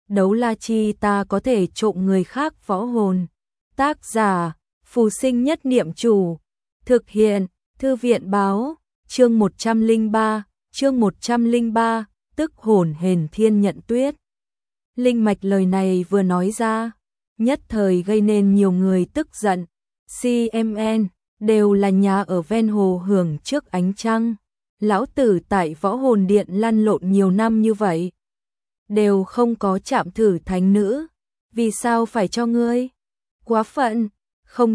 đấu la chi ta có thể trộm người khác võ hồn. Tác giả, Phù Sinh Nhất Niệm Chủ. Thực hiện, Thư viện Báo. Chương 103, tức hồn hển thiên nhận tuyết. Linh mạch lời này vừa nói ra, nhất thời gây nên nhiều người tức giận. CMN, đều là nhà ở ven hồ hưởng trước ánh trăng. Lão tử tại võ hồn điện lăn lộn nhiều năm như vậy, đều không có chạm thử thánh nữ. Vì sao phải cho ngươi? Quá phận, không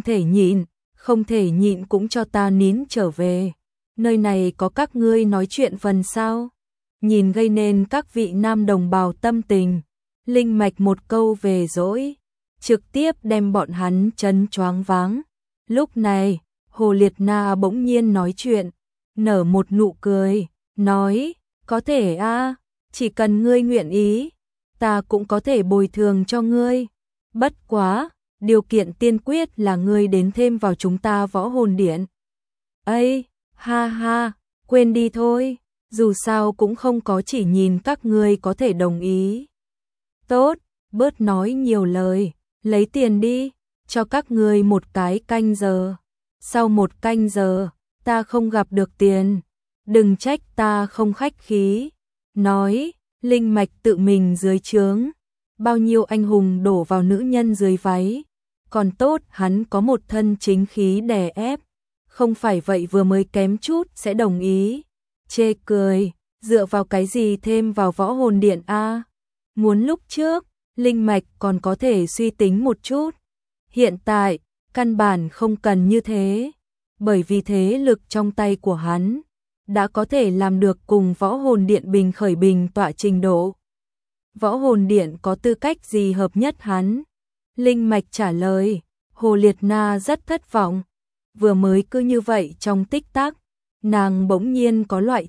thể nhịn cũng cho ta nín trở về. Nơi này có các ngươi nói chuyện phần sao? Nhìn gây nên các vị nam đồng bào tâm tình. Linh mạch một câu về dỗi, trực tiếp đem bọn hắn chấn choáng váng. Lúc này, Hồ Liệt Na bỗng nhiên nói chuyện, nở một nụ cười, nói, có thể a, chỉ cần ngươi nguyện ý, ta cũng có thể bồi thường cho ngươi. Bất quá, điều kiện tiên quyết là ngươi đến thêm vào chúng ta võ hồn điện. Ây, ha ha, quên đi thôi, dù sao cũng không có chỉ nhìn các ngươi có thể đồng ý. Tốt, bớt nói nhiều lời, lấy tiền đi, cho các ngươi một cái canh giờ. Sau một canh giờ, ta không gặp được tiền, đừng trách ta không khách khí. Nói, linh mạch tự mình dưới trướng, bao nhiêu anh hùng đổ vào nữ nhân dưới váy. Còn tốt hắn có một thân chính khí đè ép, không phải vậy vừa mới kém chút sẽ đồng ý. Chê cười, dựa vào cái gì thêm vào võ hồn điện a? Muốn lúc trước, linh mạch còn có thể suy tính một chút. Hiện tại, căn bản không cần như thế, bởi vì thế lực trong tay của hắn đã có thể làm được cùng võ hồn điện bình khởi bình tọa trình độ. Võ hồn điện có tư cách gì hợp nhất hắn? Linh mạch trả lời. Hồ Liệt Na rất thất vọng. Vừa mới cứ như vậy trong tích tắc, nàng bỗng nhiên có loại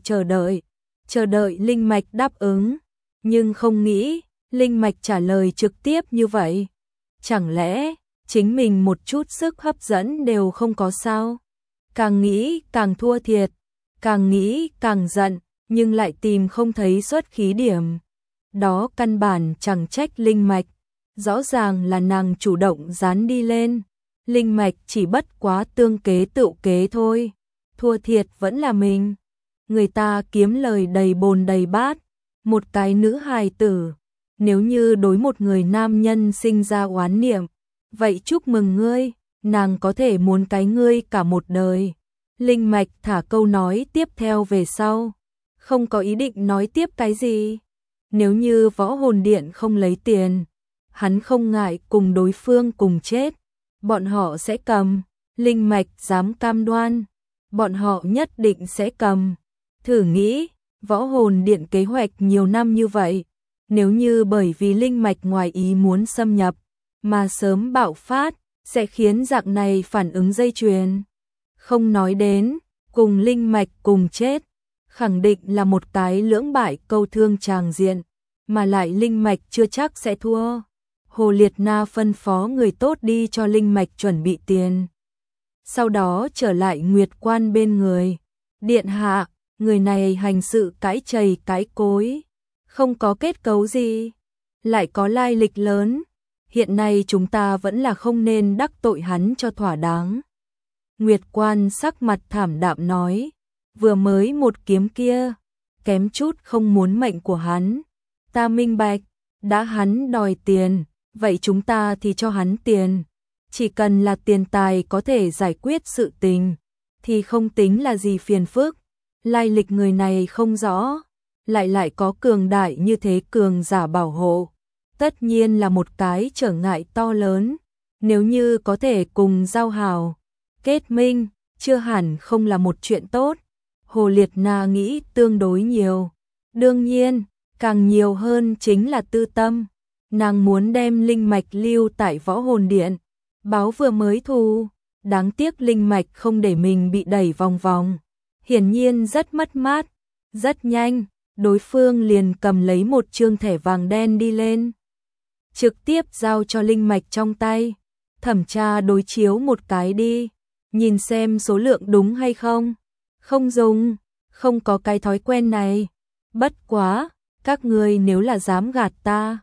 chờ đợi linh mạch đáp ứng, nhưng không nghĩ linh mạch trả lời trực tiếp như vậy. Chẳng lẽ chính mình một chút sức hấp dẫn đều không có sao? Càng nghĩ càng thua thiệt, càng nghĩ càng giận, nhưng lại tìm không thấy xuất khí điểm. Đó căn bản chẳng trách linh mạch, rõ ràng là nàng chủ động dán đi lên. Linh mạch chỉ bất quá tương kế tựu kế thôi, thua thiệt vẫn là mình. Người ta kiếm lời đầy bồn đầy bát, một cái nữ hài tử, nếu như đối một người nam nhân sinh ra oán niệm, vậy chúc mừng ngươi, nàng có thể muốn cái ngươi cả một đời. Linh mạch thả câu nói tiếp theo về sau, không có ý định nói tiếp cái gì. Nếu như võ hồn điện không lấy tiền, hắn không ngại cùng đối phương cùng chết. Bọn họ sẽ cầm, linh mạch dám cam đoan, bọn họ nhất định sẽ cầm. Thử nghĩ, võ hồn điện kế hoạch nhiều năm như vậy, nếu như bởi vì linh mạch ngoài ý muốn xâm nhập, mà sớm bạo phát, sẽ khiến dạng này phản ứng dây chuyền. Không nói đến, cùng linh mạch cùng chết, khẳng định là một cái lưỡng bại câu thương tràng diện, mà lại linh mạch chưa chắc sẽ thua. Hồ Liệt Na phân phó người tốt đi cho linh mạch chuẩn bị tiền. Sau đó trở lại Nguyệt Quan bên người. Điện hạ, người này hành sự cãi chày cãi cối, không có kết cấu gì, lại có lai lịch lớn. Hiện nay chúng ta vẫn là không nên đắc tội hắn cho thỏa đáng. Nguyệt Quan sắc mặt thảm đạm nói, vừa mới một kiếm kia, kém chút không muốn mệnh của hắn. Ta minh bạch, đã hắn đòi tiền, vậy chúng ta thì cho hắn tiền. Chỉ cần là tiền tài có thể giải quyết sự tình, thì không tính là gì phiền phức. Lai lịch người này không rõ, lại có cường đại như thế cường giả bảo hộ, tất nhiên là một cái trở ngại to lớn. Nếu như có thể cùng giao hảo, kết minh, chưa hẳn không là một chuyện tốt. Hồ Liệt Na nghĩ tương đối nhiều. Đương nhiên, càng nhiều hơn chính là tư tâm. Nàng muốn đem linh mạch lưu tại võ hồn điện, báo vừa mới thù. Đáng tiếc linh mạch không để mình bị đẩy vòng vòng, hiển nhiên rất mất mát. Rất nhanh, đối phương liền cầm lấy một trương thẻ vàng đen đi lên, trực tiếp giao cho linh mạch trong tay. Thẩm tra đối chiếu một cái đi, nhìn xem số lượng đúng hay không. Không dùng, không có cái thói quen này. Bất quá, các ngươi nếu là dám gạt ta,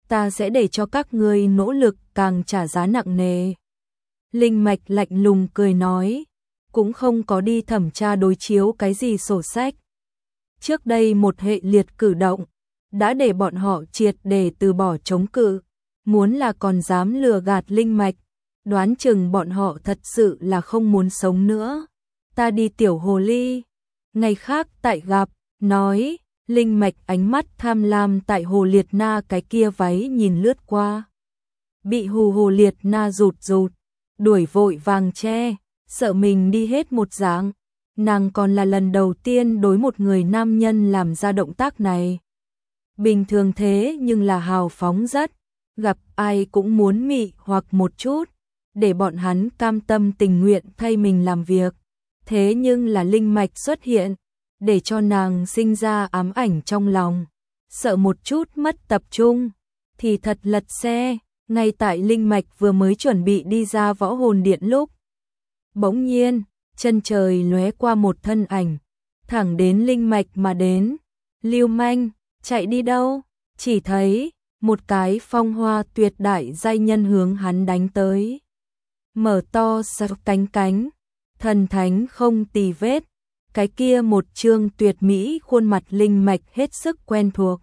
ta sẽ để cho các ngươi nỗ lực càng trả giá nặng nề. Linh mạch lạnh lùng cười nói, cũng không có đi thẩm tra đối chiếu cái gì sổ sách. Trước đây một hệ liệt cử động, đã để bọn họ triệt để từ bỏ chống cự, muốn là còn dám lừa gạt linh mạch, đoán chừng bọn họ thật sự là không muốn sống nữa. Ta đi tiểu hồ ly, ngày khác tại gặp, nói, linh mạch ánh mắt tham lam tại hồ liệt na cái kia váy nhìn lướt qua. Bị hồ liệt na rụt, đuổi vội vàng che, sợ mình đi hết một dạng. Nàng còn là lần đầu tiên đối một người nam nhân làm ra động tác này. Bình thường thế nhưng là hào phóng rất, gặp ai cũng muốn mị hoặc một chút, để bọn hắn cam tâm tình nguyện thay mình làm việc. Thế nhưng là linh mạch xuất hiện, để cho nàng sinh ra ám ảnh trong lòng, sợ một chút mất tập trung, thì thật lật xe. Ngay tại linh mạch vừa mới chuẩn bị đi ra võ hồn điện lúc, bỗng nhiên, chân trời lóe qua một thân ảnh, thẳng đến linh mạch mà đến. Lưu manh, chạy đi đâu? Chỉ thấy một cái phong hoa tuyệt đại giai nhân hướng hắn đánh tới. Mở to cánh, thần thánh không tì vết, cái kia một trương tuyệt mỹ khuôn mặt linh mạch hết sức quen thuộc.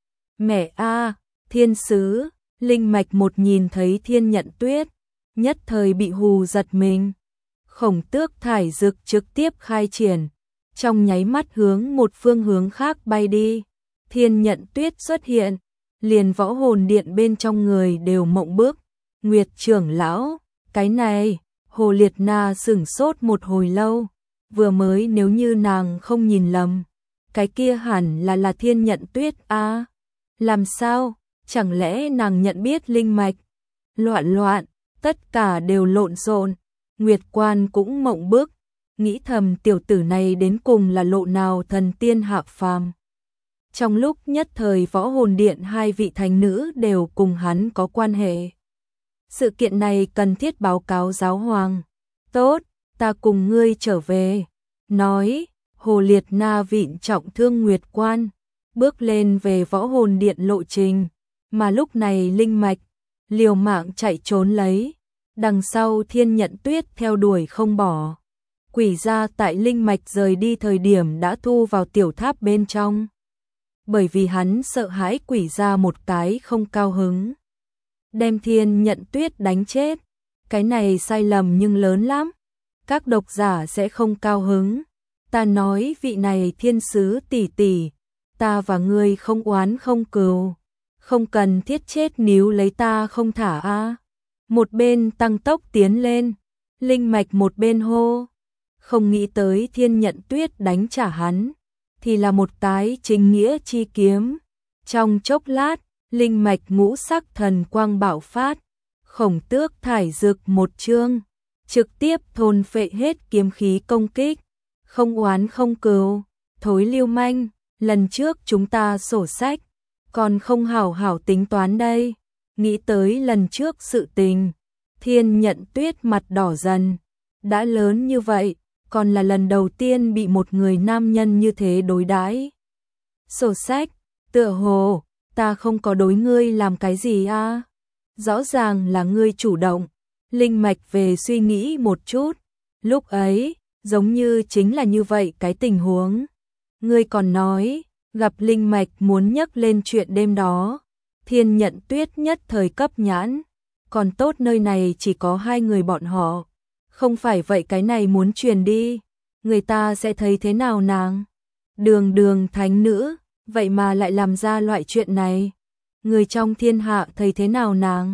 Mẹ a, thiên sứ, linh mạch một nhìn thấy Thiên Nhận Tuyết, nhất thời bị hù giật mình. Khổng tước thải dực trực tiếp khai triển, trong nháy mắt hướng một phương hướng khác bay đi. Thiên Nhận Tuyết xuất hiện, liền võ hồn điện bên trong người đều mộng bước. Nguyệt trưởng lão, cái này, Hồ Liệt Na sửng sốt một hồi lâu, vừa mới nếu như nàng không nhìn lầm, cái kia hẳn là Thiên Nhận Tuyết a. Làm sao, chẳng lẽ nàng nhận biết linh mạch? Loạn, tất cả đều lộn xộn. Nguyệt Quan cũng mộng bức, nghĩ thầm tiểu tử này đến cùng là lộ nào thần tiên hạ phàm. Trong lúc nhất thời võ hồn điện hai vị thánh nữ đều cùng hắn có quan hệ. Sự kiện này cần thiết báo cáo giáo hoàng. Tốt, ta cùng ngươi trở về. Nói, Hồ Liệt Na vịn trọng thương Nguyệt Quan, bước lên về võ hồn điện lộ trình. Mà lúc này linh mạch, liều mạng chạy trốn lấy. Đằng sau Thiên Nhận Tuyết theo đuổi không bỏ. Quỷ gia tại linh mạch rời đi thời điểm đã thu vào tiểu tháp bên trong. Bởi vì hắn sợ hãi quỷ gia một cái không cao hứng, đem Thiên Nhận Tuyết đánh chết. Cái này sai lầm nhưng lớn lắm. Các độc giả sẽ không cao hứng. Ta nói vị này thiên sứ tỷ tỷ, ta và ngươi không oán không cừu, không cần thiết chết níu lấy ta không thả a. Một bên tăng tốc tiến lên, linh mạch một bên hô. Không nghĩ tới Thiên Nhận Tuyết đánh trả hắn, thì là một cái chính nghĩa chi kiếm. Trong chốc lát, linh mạch ngũ sắc thần quang bạo phát, khổng tước thải dực một chương, trực tiếp thôn phệ hết kiếm khí công kích. Không oán không cừu, thối lưu manh, lần trước chúng ta sổ sách, còn không hảo hảo tính toán đây. Nghĩ tới lần trước sự tình, Thiên Nhận Tuyết mặt đỏ dần. Đã lớn như vậy, còn là lần đầu tiên bị một người nam nhân như thế đối đãi. Sổ sách, tựa hồ, ta không có đối ngươi làm cái gì a. Rõ ràng là ngươi chủ động. Linh mạch về suy nghĩ một chút, lúc ấy, giống như chính là như vậy cái tình huống. Ngươi còn nói, gặp linh mạch muốn nhắc lên chuyện đêm đó. Thiên Nhận Tuyết nhất thời cấp nhãn, còn tốt nơi này chỉ có hai người bọn họ. Không phải vậy cái này muốn truyền đi, người ta sẽ thấy thế nào nàng? Đường thánh nữ, vậy mà lại làm ra loại chuyện này. Người trong thiên hạ thấy thế nào nàng?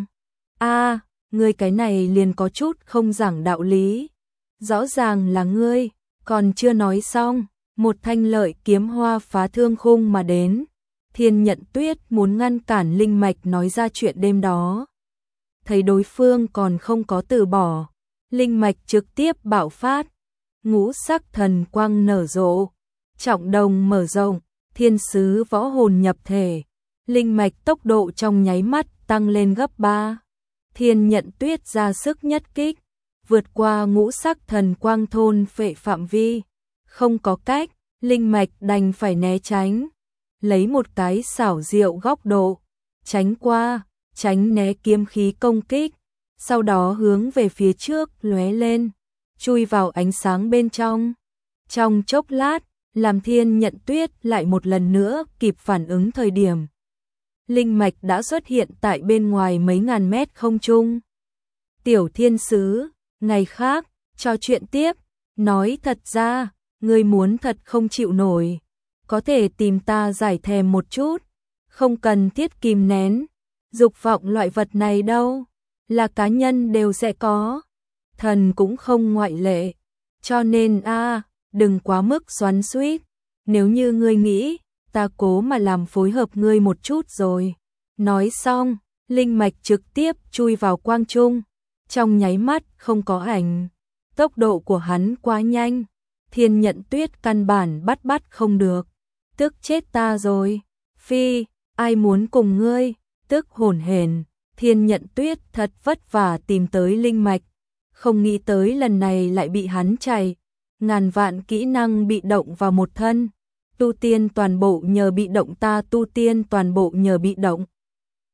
A, ngươi cái này liền có chút không giảng đạo lý. Rõ ràng là ngươi, còn chưa nói xong, một thanh lợi kiếm hoa phá thương khung mà đến. Thiên Nhận Tuyết muốn ngăn cản linh mạch nói ra chuyện đêm đó. Thấy đối phương còn không có từ bỏ, linh mạch trực tiếp bạo phát, ngũ sắc thần quang nở rộ, trọng đồng mở rộng, thiên sứ võ hồn nhập thể, linh mạch tốc độ trong nháy mắt tăng lên gấp 3. Thiên Nhận Tuyết ra sức nhất kích, vượt qua ngũ sắc thần quang thôn phệ phạm vi, không có cách, linh mạch đành phải né tránh, lấy một cái xảo diệu góc độ, tránh qua, tránh né kiếm khí công kích, sau đó hướng về phía trước lóe lên, chui vào ánh sáng bên trong. Trong chốc lát, làm Thiên Nhận Tuyết lại một lần nữa kịp phản ứng thời điểm. Linh mạch đã xuất hiện tại bên ngoài mấy ngàn mét không trung. Tiểu thiên sứ, ngày khác, trò chuyện tiếp, nói thật ra, ngươi muốn thật không chịu nổi, có thể tìm ta giải thèm một chút, không cần thiết kìm nén, dục vọng loại vật này đâu, là cá nhân đều sẽ có, thần cũng không ngoại lệ, cho nên đừng quá mức xoắn xuýt, nếu như ngươi nghĩ, ta cố mà làm phối hợp ngươi một chút rồi. Nói xong, linh mạch trực tiếp chui vào quang trung, trong nháy mắt không có ảnh, tốc độ của hắn quá nhanh, Thiên Nhận Tuyết căn bản bắt không được, tức chết ta rồi, phi, ai muốn cùng ngươi, tức hổn hển, Thiên Nhận Tuyết thật vất vả tìm tới linh mạch, không nghĩ tới lần này lại bị hắn chày, ngàn vạn kỹ năng bị động vào một thân, tu tiên toàn bộ nhờ bị động ta tu tiên toàn bộ nhờ bị động.